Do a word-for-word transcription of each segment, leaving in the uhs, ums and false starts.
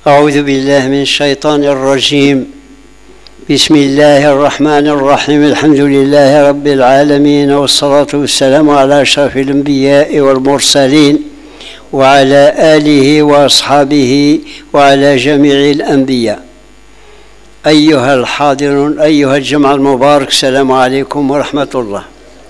أعوذ بالله من الشيطان الرجيم. بسم الله الرحمن الرحيم. الحمد لله رب العالمين، والصلاة والسلام على أشرف الأنبياء والمرسلين وعلى آله وأصحابه وعلى جميع الأنبياء. أيها الحاضرون، أيها الجمع المبارك، السلام عليكم ورحمة الله.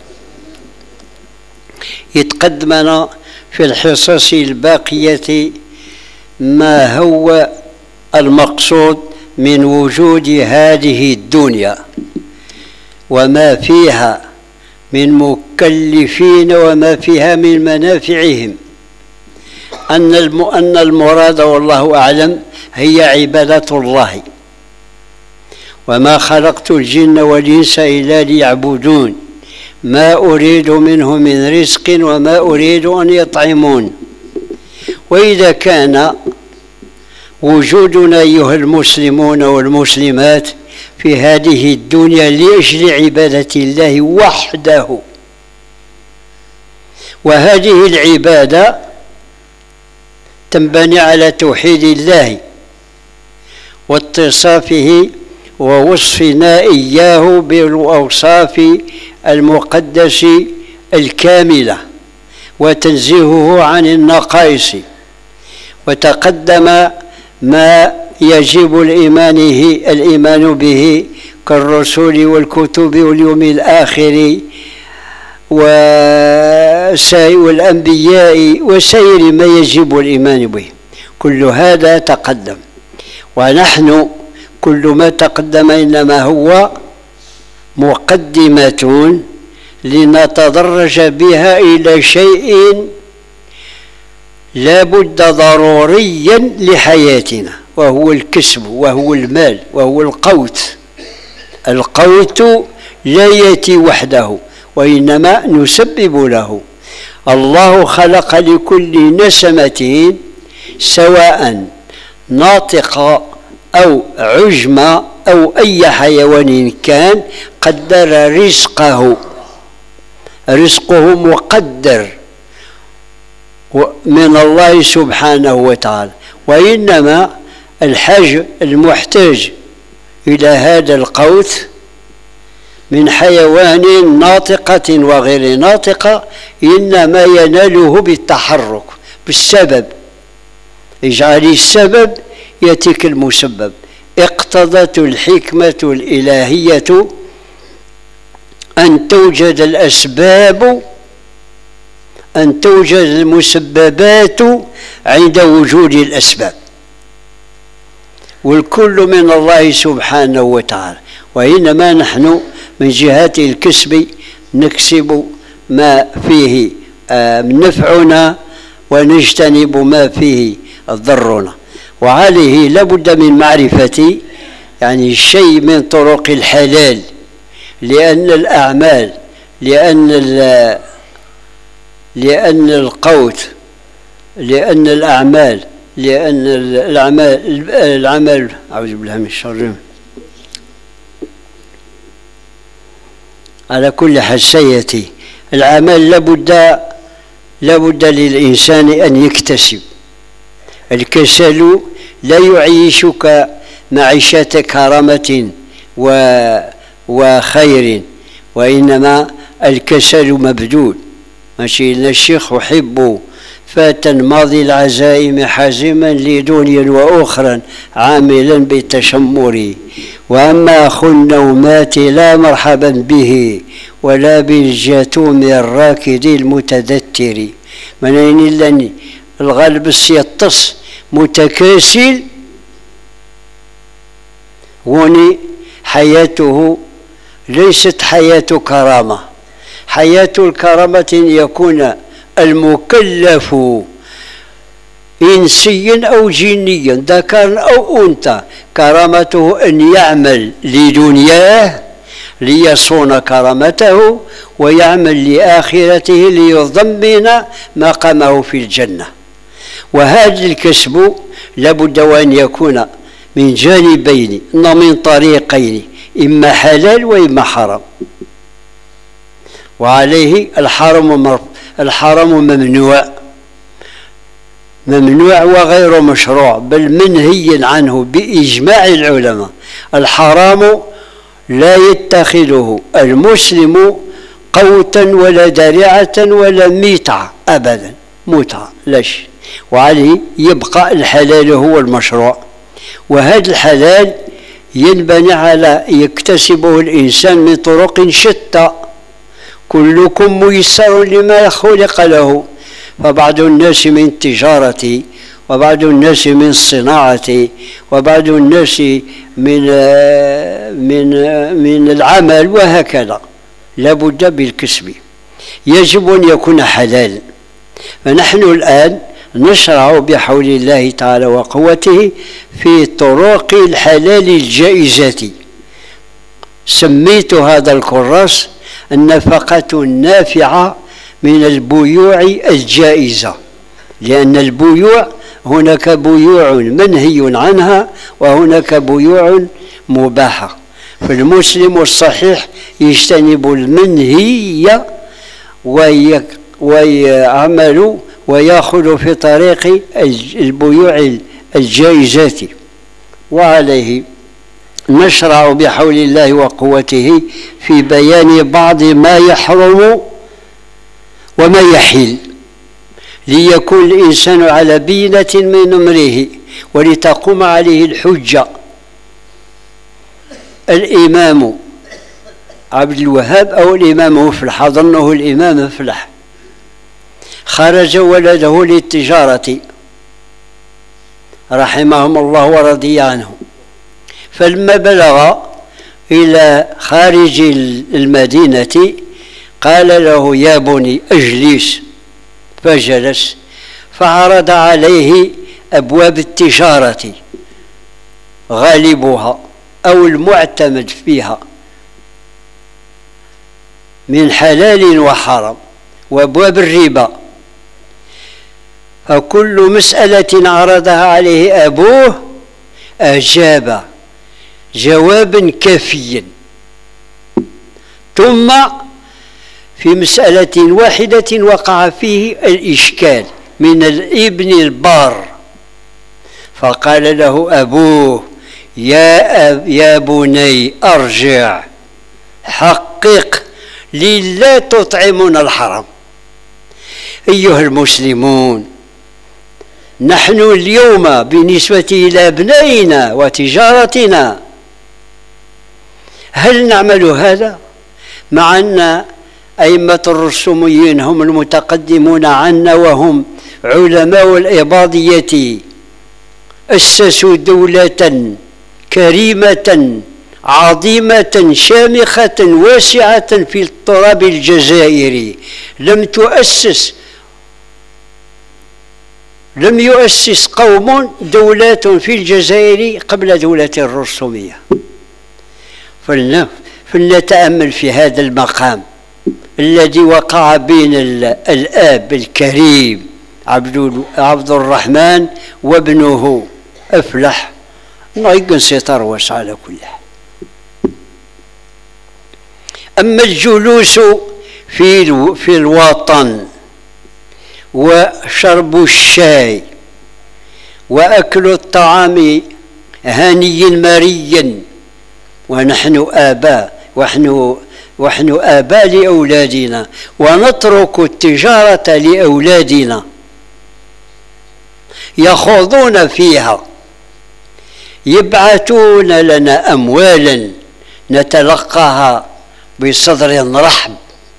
يتقدمنا في الحصص الباقية ما هو المقصود من وجود هذه الدنيا وما فيها من مكلفين وما فيها من منافعهم. أن أن المراد والله أعلم هي عبادة الله، وما خلقت الجن والإنس إلا ليعبدون ما أريد منهم من رزق وما أريد أن يطعمون. وإذا كان وجودنا أيها المسلمون والمسلمات في هذه الدنيا لأجل عبادة الله وحده، وهذه العبادة تنبني على توحيد الله واتصافه ووصفنا إياه بالأوصاف المقدس الكاملة وتنزيهه عن النقائص. وتقدم ما يجب الإيمان به كالرسول والكتب واليوم الآخر والأنبياء وسائر ما يجب الإيمان به. كل هذا تقدم، ونحن كل ما تقدم إنما هو مقدمة لنتدرج بها إلى شيء لا بد ضروريا لحياتنا، وهو الكسب وهو المال وهو القوت. القوت لا يأتي وحده وإنما نسبب له. الله خلق لكل نسمة سواء ناطق أو عجم أو أي حيوان كان قدر رزقه، رزقه مقدر من الله سبحانه وتعالى. وإنما الحاج المحتاج إلى هذا القوت من حيوان ناطقة وغير ناطقة إنما يناله بالتحرك بالسبب. اجعل السبب يأتيك المسبب. اقتضت الحكمة الإلهية أن توجد الأسباب، أن توجد المسببات عند وجود الأسباب، والكل من الله سبحانه وتعالى. وإنما نحن من جهة الكسب نكسب ما فيه نفعنا ونجتنب ما فيه ضرنا. وعليه لابد من معرفة يعني شيء من طرق الحلال، لأن الأعمال لأن لأن القوت لأن الأعمال لأن الأعمال العمل أعوذ بالله من الشر. على كل حال سيأتي العمل لابد لابد للإنسان أن يكتسب. الكسل لا يعيشك معيشة كرامة وخير، وإنما الكسل مبذول. ماشي إلا الشيخ أحب فاتا ماضي العزائم حازما لدنيا وأخرى عاملا بالتشمر، وأما أخو النومات لا مرحبا به ولا بالجاتوم الراكد المتذتر. من أين إلا الغالب يتص متكاسل وني حياته ليست حياة كرامة. حياة الكرامة يكون المكلف إنسيا أو جنيا ذكرا أو أنثى كرامته أن يعمل لدنياه ليصون كرامته ويعمل لآخرته ليضمن مقامه في الجنة. وهذا الكسب لابد وأن يكون من جانبين من طريقين، إما حلال وإما حرام. وعليه الحرام الحرام ممنوع، ممنوع وغير مشروع، بل منهي عنه بإجماع العلماء. الحرام لا يتخذه المسلم قوتا ولا درعة ولا متعة أبدا، متعة لا شيء، وعليه يبقى الحلال هو المشروع. وهذا الحلال ينبني على يكتسبه الإنسان من طرق شتى، كلكم ميسر لما خلق له، فبعض الناس من التجارة، وبعض الناس من الصناعة، وبعض الناس من من من العمل، وهكذا. لا بد بالكسب، يجب أن يكون حلال. فنحن الآن نشرع بحول الله تعالى وقوته في طرق الحلال الجائزة. سميت هذا الكراس النفقة النافعة من البيوع الجائزة، لأن البيوع هناك بيوع منهي عنها وهناك بيوع مباحة، فالمسلم الصحيح يجتنب المنهي ويعمل ويأخذ في طريق البيوع الجائزات. وعليه نشرع بحول الله وقوته في بيان بعض ما يحرم وما يحل، ليكون الإنسان على بينة من أمره ولتقوم عليه الحجة. الإمام عبد الوهاب أو الإمام مفلح، أظنه الإمام مفلح، خرج ولده للتجارة رحمهم الله ورضي عنه، فلما بلغ إلى خارج المدينة قال له: يا بني اجلس. فجلس، فعرض عليه أبواب التجارة غالبها أو المعتمد فيها من حلال وحرام، وأبواب الربا. فكل مسألة عرضها عليه أبوه أجاب جوابا كافيا. ثم في مسألة واحدة وقع فيه الإشكال من الابن البار، فقال له أبوه: يا, أب يا بني أرجع، حقق لي لا تطعمون الحرام. أيها المسلمون، نحن اليوم بالنسبة إلى أبنائنا وتجارتنا هل نعمل هذا؟ مع أن أئمة الرسوميين هم المتقدمون عنا وهم علماء الإباضية، أسسوا دولة كريمة عظيمة شامخة واسعة في التراب الجزائري. لم تؤسس لم يؤسس قوم دولات في الجزائر قبل دولة الرسومية. فلنتأمل في هذا المقام الذي وقع بين الآب الكريم عبد الرحمن وابنه أفلح، نغيق ستروس على كل حال. أما الجلوس في في الوطن وشرب الشاي وأكل الطعام هانيا مريا، ونحن آباء ونحن ونحن آباء لأولادنا، ونترك التجارة لأولادنا يخوضون فيها، يبعثون لنا أموالا نتلقاها بصدر رحب،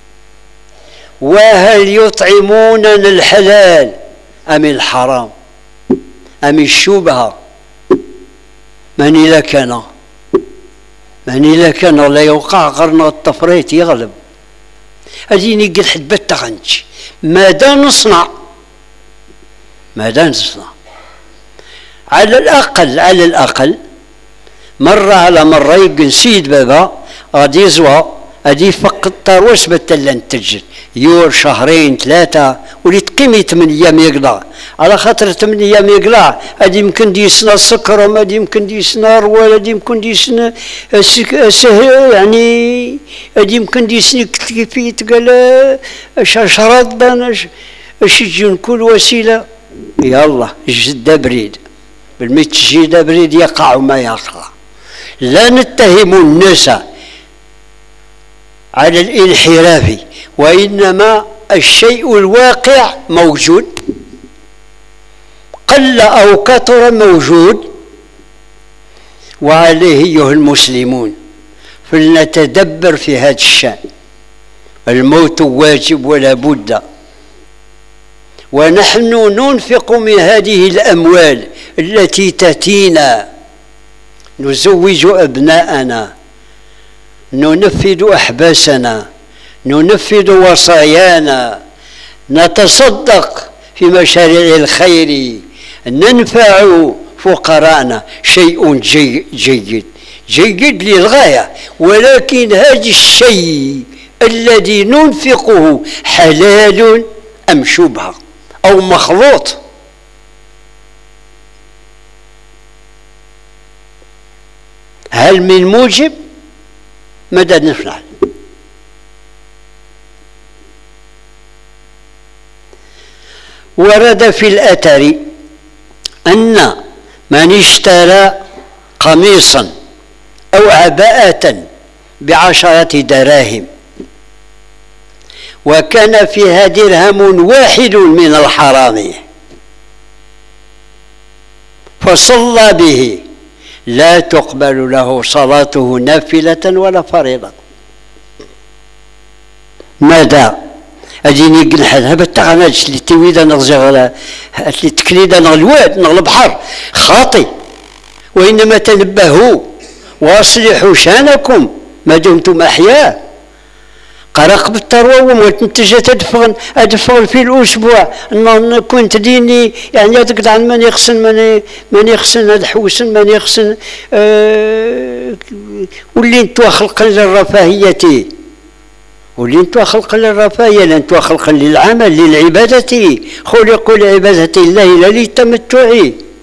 وهل يطعموننا الحلال أم الحرام أم الشبهة؟ من إذا كان من إذا كان لا يوقع قرن التفريط يغلب. أديني قل حد بتغنج ماذا نصنع؟ ماذا نصنع؟ على الأقل على الأقل مرة على مرة يقن سيد بابا غادي يزوى غادي يفقد طاروس بتلا نتجل يور شهرين ثلاثة وليت قيمي ثمان أيام يقلع، على خاطر ثمان أيام يقلع هادي يمكن ديسنا السكر، وهادي يمكن ديسنا الروال، هادي يمكن ديسنا سهل، يعني هادي يمكن ديسنا كيف قال شرط اش تجون كل وسيلة يلا جد بريد بالمتجد بريد يقع ما يقع. لا نتهم الناس على الانحراف، وإنما الشيء الواقع موجود، قل أو كثر موجود، وعليه أيها المسلمون فلنتدبر في هذا الشأن. الموت واجب ولا بد، ونحن ننفق من هذه الأموال التي تأتينا، نزوج أبناءنا، ننفذ أحباسنا، ننفذ وصايانا، نتصدق في مشاريع الخير، ننفع فقراءنا. شيء جي جيد جيد للغاية، ولكن هذا الشيء الذي ننفقه حلال أم شبهة أو مخلوط؟ هل من موجب؟ ماذا نفعل؟ ورد في الأثر أن من اشترى قميصا أو عباءة بعشرة دراهم وكان فيها درهم واحد من الحرام فصلى به لا تقبل له صلاته نافلة ولا فريضة. ماذا؟ أجيني قنحة هذا التغناج اللي تويدا نرجع اللي تكليدا نغلواد نغلبحر خاطي، وإنما تنبهوا وأصلحوا شانكم ما دمتم أحياء. قرق بالتروم وتنتج تدفغن أدفغن في الأسبوع أن كنت ديني يعني تقطع من يخسن من من يخسن هذا حوسن من يخسن أه واللي انتوا خلقا للرفاهية، واللي انتوا خلقا للرفاهية، لانتوا خلقا للعمل للعبادة، خلقوا لعبادة الله لا للتمتع.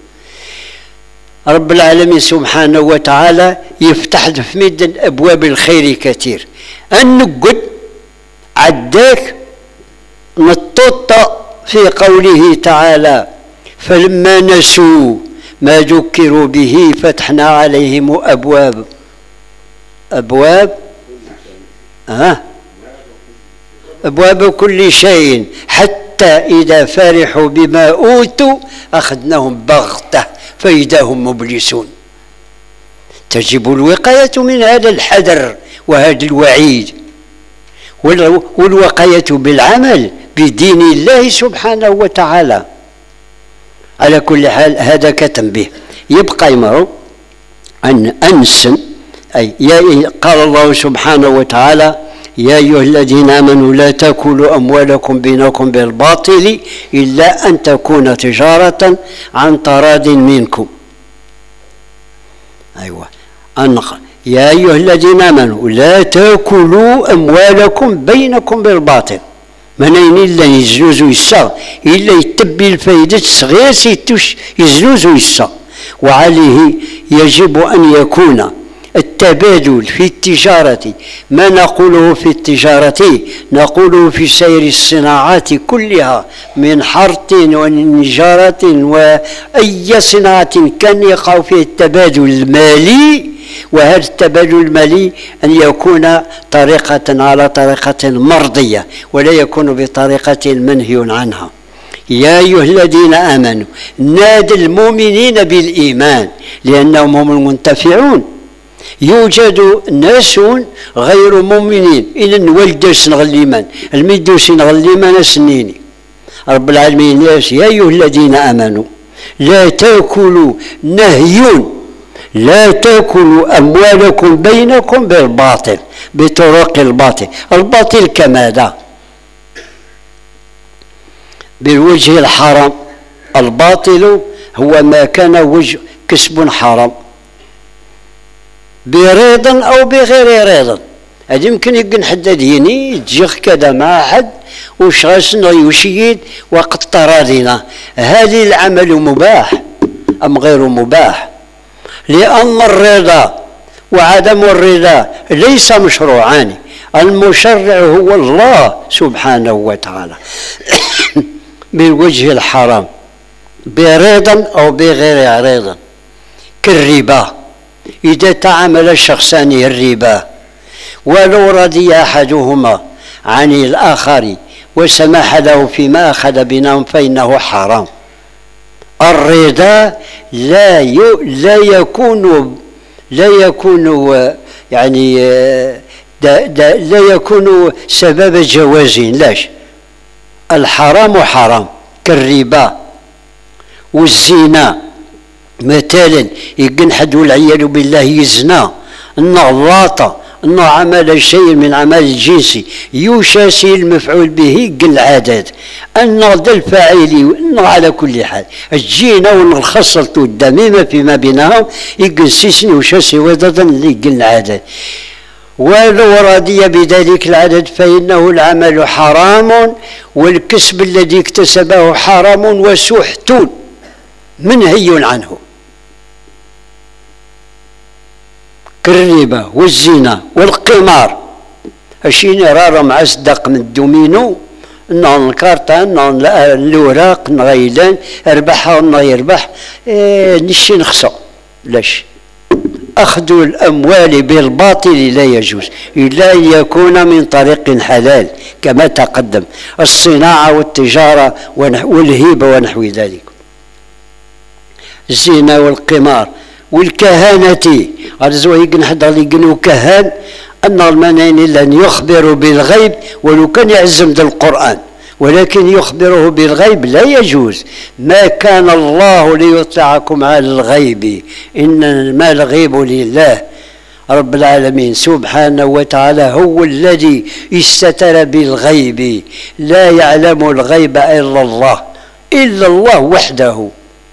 رب العالمين سبحانه وتعالى يفتح في ميدان أبواب الخير كثير. أن نقد عداك نطط في قوله تعالى فلما نسوا ما ذكروا به فتحنا عليهم أبواب أبواب آه أبواب كل شيء حتى إذا فرحوا بما أوتوا أخذناهم بغتة فإذا هم مبلسون. تجب الوقاية من هذا الحذر وهذا الوعيد، والوقاية بالعمل بدين الله سبحانه وتعالى. على كل حال هذا كتنبيه. يبقى يمر أن أنسن أي قال الله سبحانه وتعالى يا أيها الذين آمنوا لا تأكلوا أموالكم بينكم بالباطل إلا أن تكون تجارة عن تراض منكم. أيوة أنقل يا أيها الذين آمنوا لا تأكلوا أموالكم بينكم بالباطل، منين إلا يزلوزوا يسا إلا يتبي الفايدة صغير سيتوش يزلوزوا يسا. وعليه يجب أن يكون التبادل في التجارة، ما نقوله في التجارة نقوله في سير الصناعات كلها من حرث ونجارة وأي صناعة كان يقع فيه التبادل المالي. وهذا التبادل المالي أن يكون طريقة على طريقة مرضية ولا يكون بطريقة منهي عنها. يا أيها الذين آمنوا نادى المؤمنين بالإيمان لأنهم هم المنتفعون. يوجد ناس غير مؤمنين إلى نولد سنغ الإيمان الميدو سنغ الإيمان سنيني. رب العالمين يا أيها الذين آمنوا لا تأكلوا نهي لا تأكلوا أموالكم بينكم بالباطل بطرق الباطل. الباطل كماذا؟ بالوجه الحرام. الباطل هو ما كان وجه كسب حرام بريض أو بغير ريض. هذا يمكن يكون حد ديني تجيخ كذا مع حد وش غاسنا يشيد وقد تراضينا. هذه العمل مباح أم غير مباح؟ لأن الرضا وعدم الرضا ليس مشروعان، المشرع هو الله سبحانه وتعالى بالوجه الحرام برضا أو بغير رضا، كالربا. إذا تعامل الشخصان الربا ولو رضي أحدهما عن الآخر وسمح له فيما أخذ بينهم فإنه حرام. الرضا لا لا يكون لا يكون يعني دا دا لا يكون سبب جواز. لاش الحرام حرام كالربا والزنا مثلا، يقن حد والعياذ بالله يزنى، انه لاطه، انه عمل شيء من عمل الجنس يشاسي المفعول به يقن العدد، انه ذا الفاعل، انه على كل حال الجينه والخصله الدميمه فيما بينهم يقن سيسني وشاسي وضدا اللي يقن العدد. ولو رضي بذلك العدد فإنه العمل حرام والكسب الذي اكتسبه حرام وسحت منهي عنه، كالربا والزنا والقمار. اشين راه مع صدق من الدومينو، انه الكارتان، انه الاوراق، غيلان ربحها وما يربح، إيه نشي نخسو. لاش أخذ الأموال بالباطل لا يجوز إلا أن يكون من طريق حلال كما تقدم، الصناعة والتجارة والهبة ونحو ذلك. الزنا والقمار والكهانة، غرزوا يقن حدا اللي يقنوا كهان، أن المنين لن يخبروا بالغيب ولو كان يعزم ذا القرآن، ولكن يخبره بالغيب لا يجوز. ما كان الله ليطلعكم على الغيب، إنما الغيب لله رب العالمين سبحانه وتعالى، هو الذي استتر بالغيب، لا يعلم الغيب إلا الله، إلا الله وحده.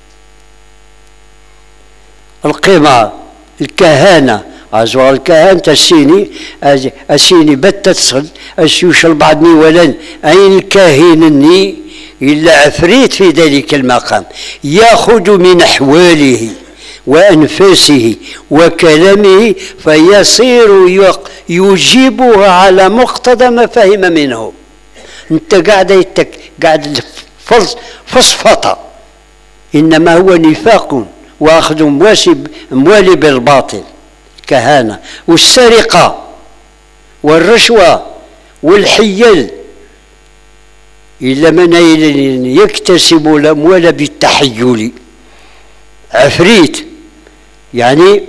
القمار، الكهانة، أزوار الكهان تسيني أسيني بتتصل أسيوش البعضني ولن أين الكاهنني إلا عفريت في ذلك المقام يأخذ من أحواله وأنفاسه وكلامه فيصير يجيبها على مقتضى ما فهم منه. أنت قاعد يتك قاعد فصفطة، إنما هو نفاق وأخذ أموالي بالباطل، كهانة والسرقة والرشوة والحيل، إلا من يكتسب الأموال بالتحيل. عفريت يعني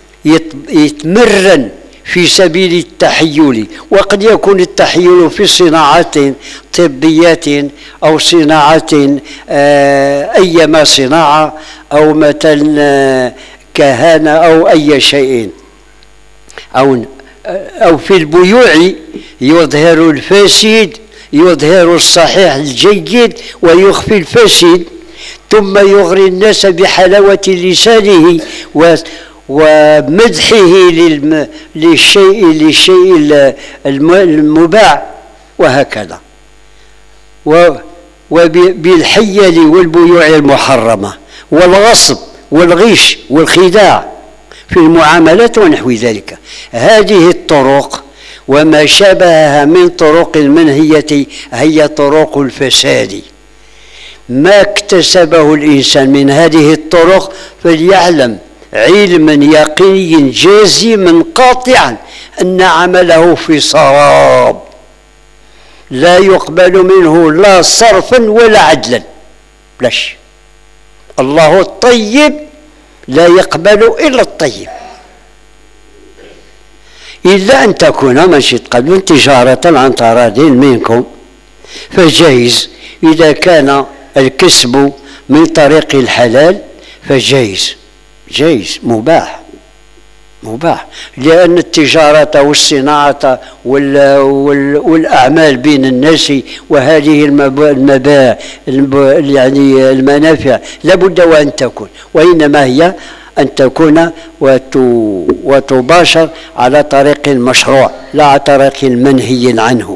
يتمرن في سبيل التحيل، وقد يكون التحيل في صناعات طبيات أو صناعة أيما صناعة أو مثلا كهانة أو أي شيء، أو أو في البيوع يظهر الفاسد، يظهر الصحيح الجيد ويخفي الفاسد، ثم يغري الناس بحلاوة لسانه ومدحه للشيء للشيء المباع وهكذا، وبالحيل والبيوع المحرمة والغصب والغش والخداع في المعاملات ونحو ذلك. هذه الطرق وما شابهها من طرق المنهية هي طرق الفساد. ما اكتسبه الإنسان من هذه الطرق فليعلم علما يقينيا جازما قاطعا أن عمله في صواب، لا يقبل منه لا صرفا ولا عدلا. لاش الله الطيب لا يقبل إلا الطيب، إلا أن تكون ماشي تقبل تجارة عن تراض منكم فجائز. إذا كان الكسب من طريق الحلال فجائز، جائز مباح مباح، لأن التجارة والصناعة والأعمال بين الناس وهذه المبا يعني المنافع لابد وأن تكون، وإنما هي أن تكون وتباشر على طريق المشروع لا على طريق المنهي عنه.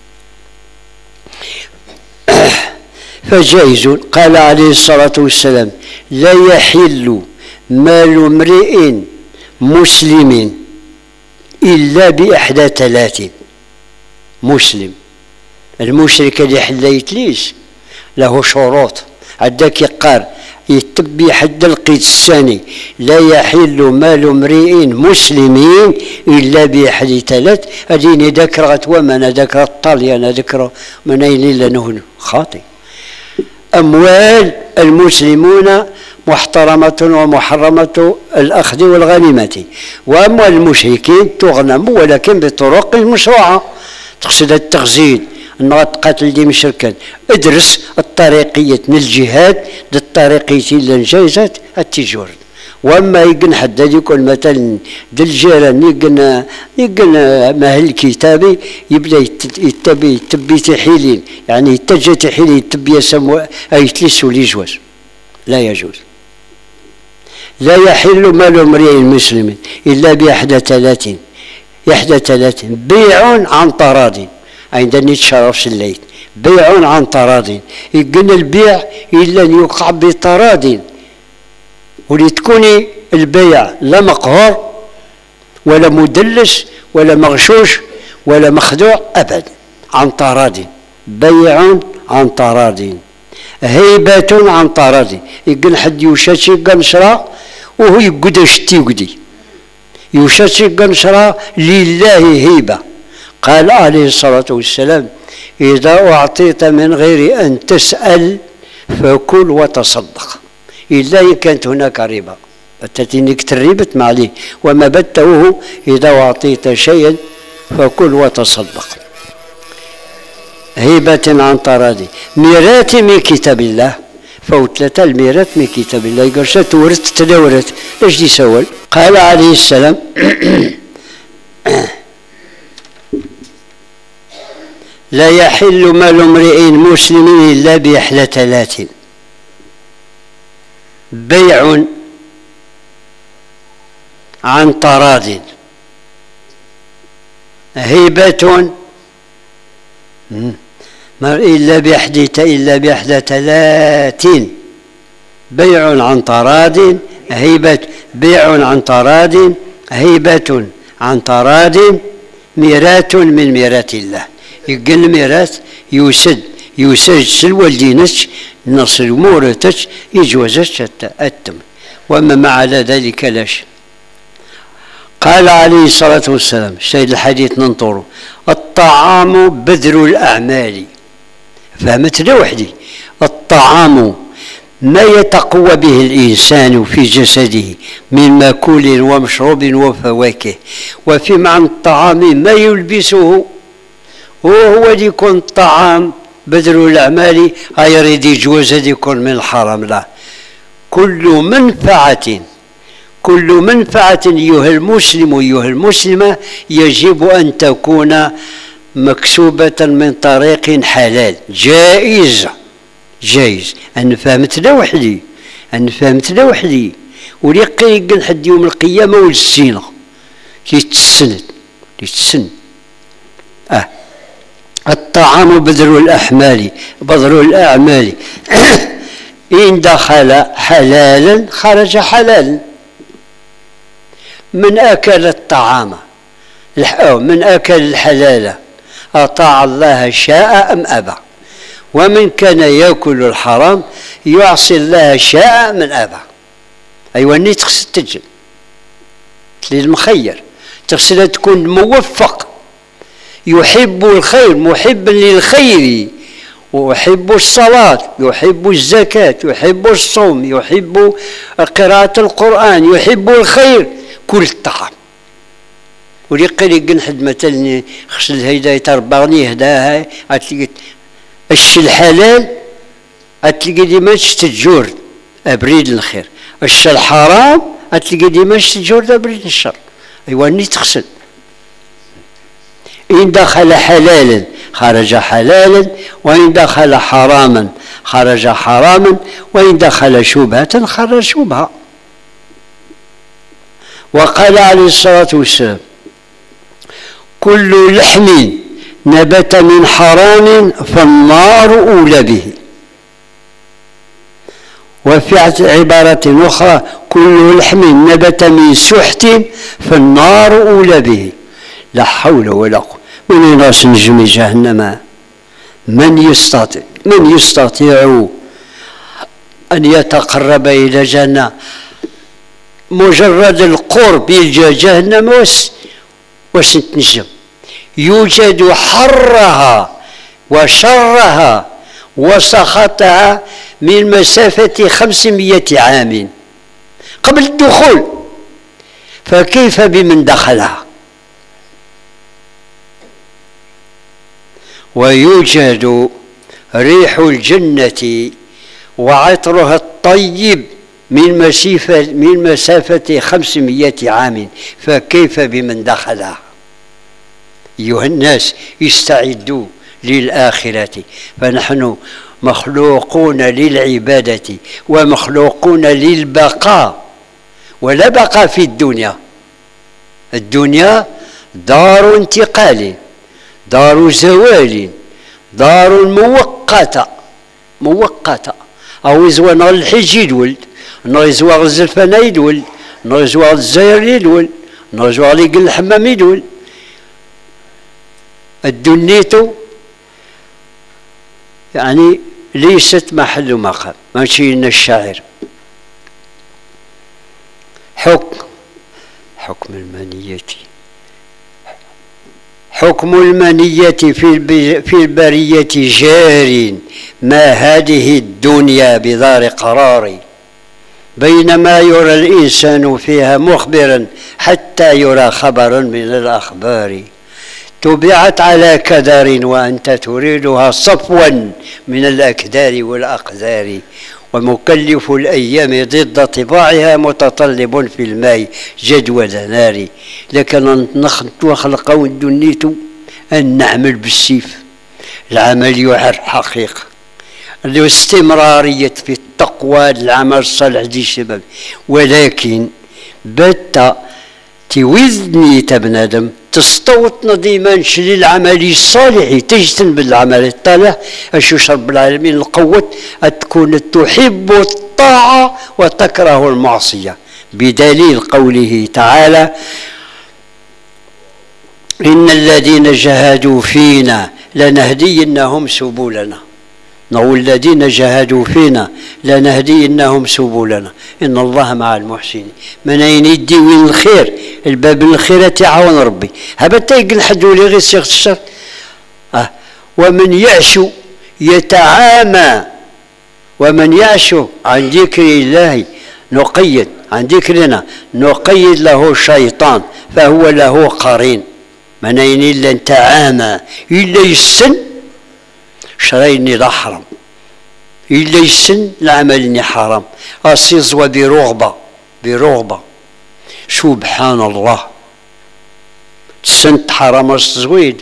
فجائز. قال عليه الصلاة والسلام: لا يحل مال امرئ مسلم إلا بإحدى ثلاث. مسلم المشرك اللي حليت ليش له شروط، عندك يقار يتبي حد القيد الثاني لا يحل مال امرئ مسلمين إلا بأحد ثلاث. أديني ذكرت ومن ذكر الطاليان ذكر من أين إلا نهن خاطئ. أموال المسلمون محترمة ومحرمة الأخذ والغنيمة، وأموال المشركين تغنم ولكن بطرق مشروعة. تقصد التغزيل أنه تقاتل دي مشركا، ادرس الطريقية من الجهاد للطريقية اللي جايزت التجور. واما يقن حد يكون مثلا ديال الجيران يقن يقن مهل الكتابي يبدا يتبي يتبي تحيلين، يعني يتجه تحيلين يتبي يسمو ايتلس ولي جواز، لا يجوز. لا يحل مال امرئ مسلم الا باحدى ثلاث، احدى ثلاث: بيع عن تراض، عندنا نتشرف سليت، بيع عن تراض. يقن البيع الا ان يوقع بتراض، ولتكوني البيع لا مقهور ولا مدلس ولا مغشوش ولا مخدوع ابدا، عن تراض. بيع عن تراض، هيبة عن تراض. يقول حد يوشاتي قنشرة وهو يقود شتي يقدي، يوشاتي قنشرة لله هيبة. قال عليه الصلاة والسلام: إذا أعطيت من غير أن تسأل فكل وتصدق، إلا إن كانت هناك ربا. أتتنك تربت معليه وما بته إذا أعطيت شيئا فكل وتصدق. هيبة عن تراضي. ميراث من كتاب الله، فوتلت الميراث من كتاب الله. يقول تورث تدورت ايش دي سوال. قال عليه السلام: لا يحل مال امرئ مسلم إلا بإحدى ثلاث: بيع عن تراض، هيبة إلا بإحدى إلا بإحدى ثلاث: بيع عن تراض، هيبة بيع عن تراض، هيبة عن تراض، ميراث من ميراث الله. يقل الميراث يسد يسجل والدينش نصر مورتش يجوزش التم، وما مع ذلك لا شيء. قال عليه الصلاة والسلام: سيد الحديث ننطره: الطعام بذر الأعمال. فهمت لوحدي. الطعام ما يتقوى به الإنسان في جسده من مأكول ومشروب وفواكه، وفي معنى الطعام ما يلبسه، وهو يكون الطعام بذل الأعمال. يريد يجوز يكون من الحرام. لا، كل منفعة كل منفعة أيها المسلم أيها المسلمة يجب أن تكون مكسوبة من طريق حلال جائز. جائز. أنا فهمت لا وحدي، أنا فهمت لا وحدي. وليقي يقل حد يوم القيامة والسينة يتسند يتسند. أه الطعام بذر الأحمال بذر الأعمال. إن دخل حلالا خرج حلالا. من أكل الطعام من أكل الحلال أطاع الله شاء أم أبى، ومن كان يأكل الحرام يعصي الله شاء من أبى. أيوة، أني تخص تجل للمخير، تخص تكون موفق، يحب الخير، محب للخير، ويحب الصلاة، يحب الزكاة، يحب الصوم، يحب قراءة القرآن، يحب الخير، كل الطعام. ولقي لي حد مثلا خص الهيدا يتربغني هداها أتلقى الش الحلال أتلقى ديما تجور أبريد الخير، الش الحرام أتلقى ديما تجور أبريد الشر. أيوة، أني تغسل. إن دخل حلالا خرج حلالا، وإن دخل حراما خرج حراما، وإن دخل شبهة خرج شبهة. وقال عليه الصلاة والسلام: كل لحم نبت من حرام فالنار أولى به. وفي عبارة أخرى: كل لحم نبت من سحت فالنار أولى به. لا حول ولا قوة. من يناس نجم جهنم؟ من يستطيع من يستطيع أن يتقرب إلى جنة، مجرد القرب يلجأ جهنم واش واش نتنجم. يوجد حرها وشرها وسخطها من مسافة خمسمائة عام قبل الدخول، فكيف بمن دخلها؟ ويوجد ريح الجنة وعطرها الطيب من مسافة من مسافة خمسمائة عام، فكيف بمن دخلها؟ أيها الناس استعدوا للآخرة، فنحن مخلوقون للعبادة ومخلوقون للبقاء، ولا بقاء في الدنيا. الدنيا دار انتقال، دار زوال، دار مؤقتة مؤقتة. أو يزوى نهار الحج يدولد، نهار يزوى الزلفانة يدولد، نهار يزوى الزير يدولد، نهار يزوى ليق الحمام يدولد. الدنيتو يعني ليست محل مقام، ماشي لنا الشاعر. حكم حكم المنية حكم المنية في في البرية جار، ما هذه الدنيا بدار قرار، بينما يرى الإنسان فيها مخبرا حتى يرى خبرا من الأخبار. تبعت على كدر وأنت تريدها صفوا من الأكدار والأقدار، ومكلف الأيام ضد طباعها متطلب في الماء جدول نار. لكن نخلقوا الدنيت أن نعمل بالسيف، العمل يعر حقيقة، الاستمرارية في التقوى، العمل الصالح دي شباب. ولكن بات توزني تبنادم تستوطن ديما نشري العمل الصالح، تجتنب العمل الطالح. أشوش رب العالمين القوة تكون تحب الطاعة وتكره المعصية، بدليل قوله تعالى: إن الذين جاهدوا فينا لنهدينهم سبلنا. نقول الذين جاهدوا فينا لنهدينهم سبلنا، إن الله مع المحسنين. من أين يدي وين الخير؟ الباب الخير تعاون ربي. هذا تيقل حد ولي غير صيغة الشر. أه. ومن يعش يتعامى، ومن يعش عن ذكر الله نقيد عن ذكرنا نقيد له الشيطان فهو له قرين. من أين إلا تعامى إلا يسن شرايني لا حرام، إلا يسن العمل حرام، أصيزوا برغبة برغبة. سبحان الله، تسنت حرام الزويد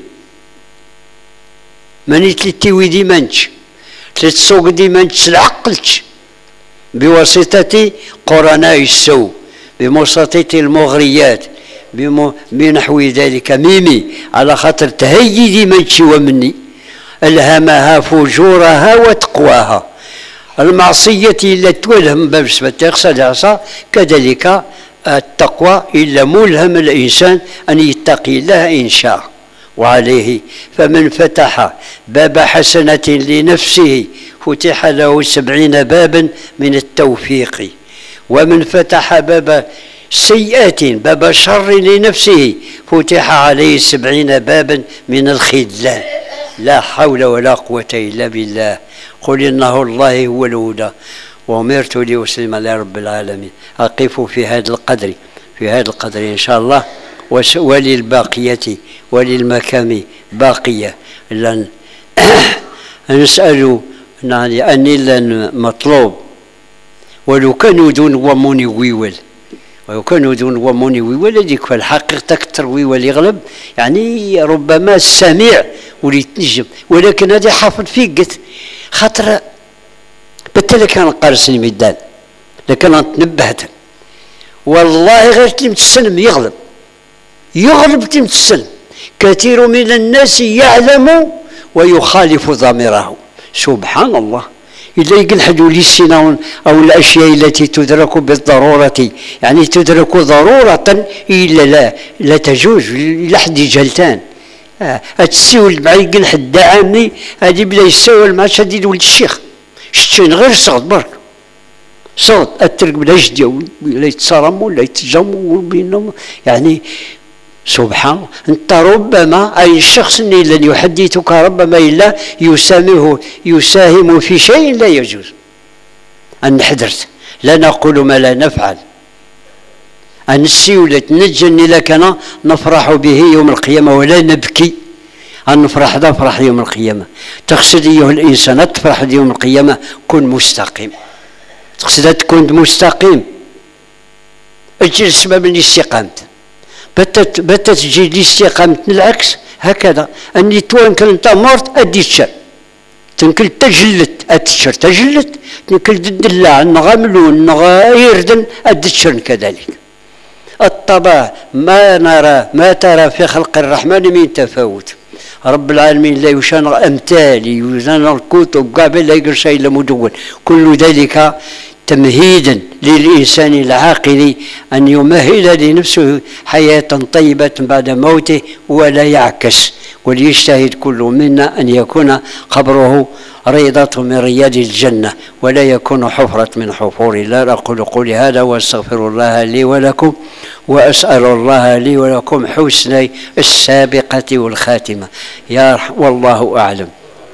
ماني تلتوي دي منش تلتسوق دي منش العقلش بواسطة قرناء السوء، بواسطة المغريات، بنحو ذلك ميمي، على خاطر تهيي دي منش ومني ألهمها فجورها وتقواها. المعصية إلا تولهم بس بتغسل عصا، كذلك التقوى إلا ملهم الإنسان أن يتقي الله إن شاء. وعليه فمن فتح باب حسنة لنفسه فتح له سبعين بابا من التوفيق، ومن فتح باب سيئات باب شر لنفسه فتح عليه سبعين بابا من الخذلان. لا حول ولا قوة إلا بالله. قل إنه الله هو الهدى وأمرت لأسلم لرب العالمين. أقف في هذا القدر في هذا القدر إن شاء الله، وللباقية وللمكام باقية. لن نسأل أني لن مطلوب ولو كانوا دون وموني ويول ولو كانوا دون وموني ويول هذيك فالحقيقة أكثر ويول يغلب، يعني ربما السميع وليتنجم، ولكن هذه حافظ فيك خاطر بالتالي كان قارسني ميدان، لكن أنا تنبهت والله غير تلمت السلم يغلب يغلب تلمت السلم. كثير من الناس يعلم ويخالف ضميره. سبحان الله. إلا يقل حد للسنة أو الأشياء التي تدرك بالضرورة، يعني تدرك ضرورة إلا لا لا تجوز لحد جلتان. أتسول مع يقل حد دعامني هذه بلا يسول مع شديد ولد الشيخ شتين غير صغد برك صوت الترك بلا جدية ولا يتصرم ولا يتجموا بينهم يعني سبحان الله. أنت ربما أي الشخص الذي يحدثك ربما إلا يساهمه يساهم في شيء لا يجوز أن حضرت. لا نقول ما لا نفعل. أنسي ولا تنجني لكنا نفرح به يوم القيامة ولا نبكي. أن نفرح ذا فرح يوم القيامة. تقصد أيها الإنسان تفرح يوم القيامة كن مستقيم. تقصد تكون مستقيم اجل السبب الاستقامة. بتت بتت تجي الاستقامة العكس هكذا أني توان كل أنت مرت أدي تشر تنكل تجلت أتشر تجلت تنكل الدلع نغملون نغيردن أدي تشر كذلك. الطبع ما نرى ما ترى في خلق الرحمن من تفاوت. رب العالمين لا يشان أمثالي يوزن الكتب قابل لا يقول شيء مدون. كل ذلك تمهيدا للإنسان العاقل أن يمهد لنفسه حياة طيبة بعد موته ولا يعكس. وليجتهد كل منا أن يكون قبره ريضة من رياض الجنة ولا يكون حفرة من حفور الله. أقول قولي هذا وأستغفر الله لي ولكم وأسأل الله لي ولكم حسن السابقة والخاتمة يا والله أعلم.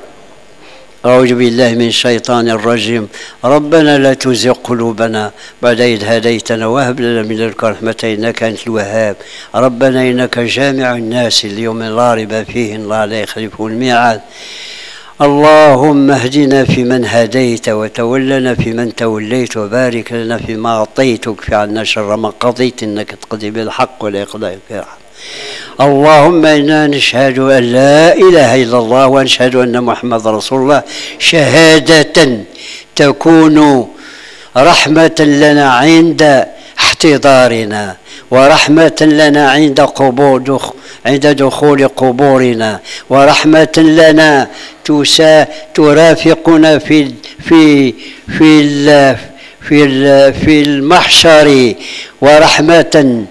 أعوذ بالله من الشيطان الرجيم. ربنا لا تزغ قلوبنا بعد إذ هديتنا وهب لنا من لدنك رحمة إنك أنت الوهاب. ربنا إنك جامع الناس اليوم لا ريب فيه الله لا يخلف الميعاد. اللهم اهدنا فيمن هديت وتولنا فيمن توليت وبارك لنا فيما أعطيت واكف عنا شر ما قضيت إنك تقضي بالحق ولا يقضى بالحق. اللهم إنا نشهد أن لا إله إلا الله ونشهد أن محمد رسول الله شهادة تكون رحمة لنا عند احتضارنا ورحمة لنا عند قبول عند دخول قبورنا ورحمة لنا تسا ترافقنا في في في في في المحشر ورحمة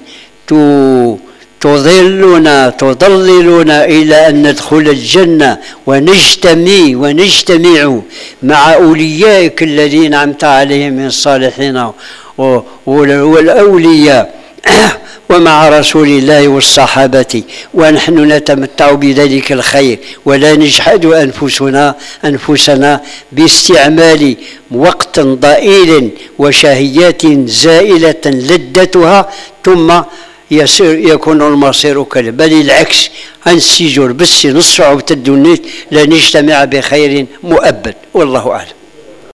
تظلنا تضللنا إلى أن ندخل الجنة ونجتمع ونجتمع مع أوليائك الذين أنعمت عليهم من الصالحين والأولياء ومع رسول الله والصحابة ونحن نتمتع بذلك الخير ولا نجحد أنفسنا أنفسنا باستعمال وقت ضئيل وشهيات زائلة لذتها ثم يصير يكون المصير كذا. بل العكس أنسجر بس نصعب تدنيت لا نجتمع بخير مؤبد والله أعلم.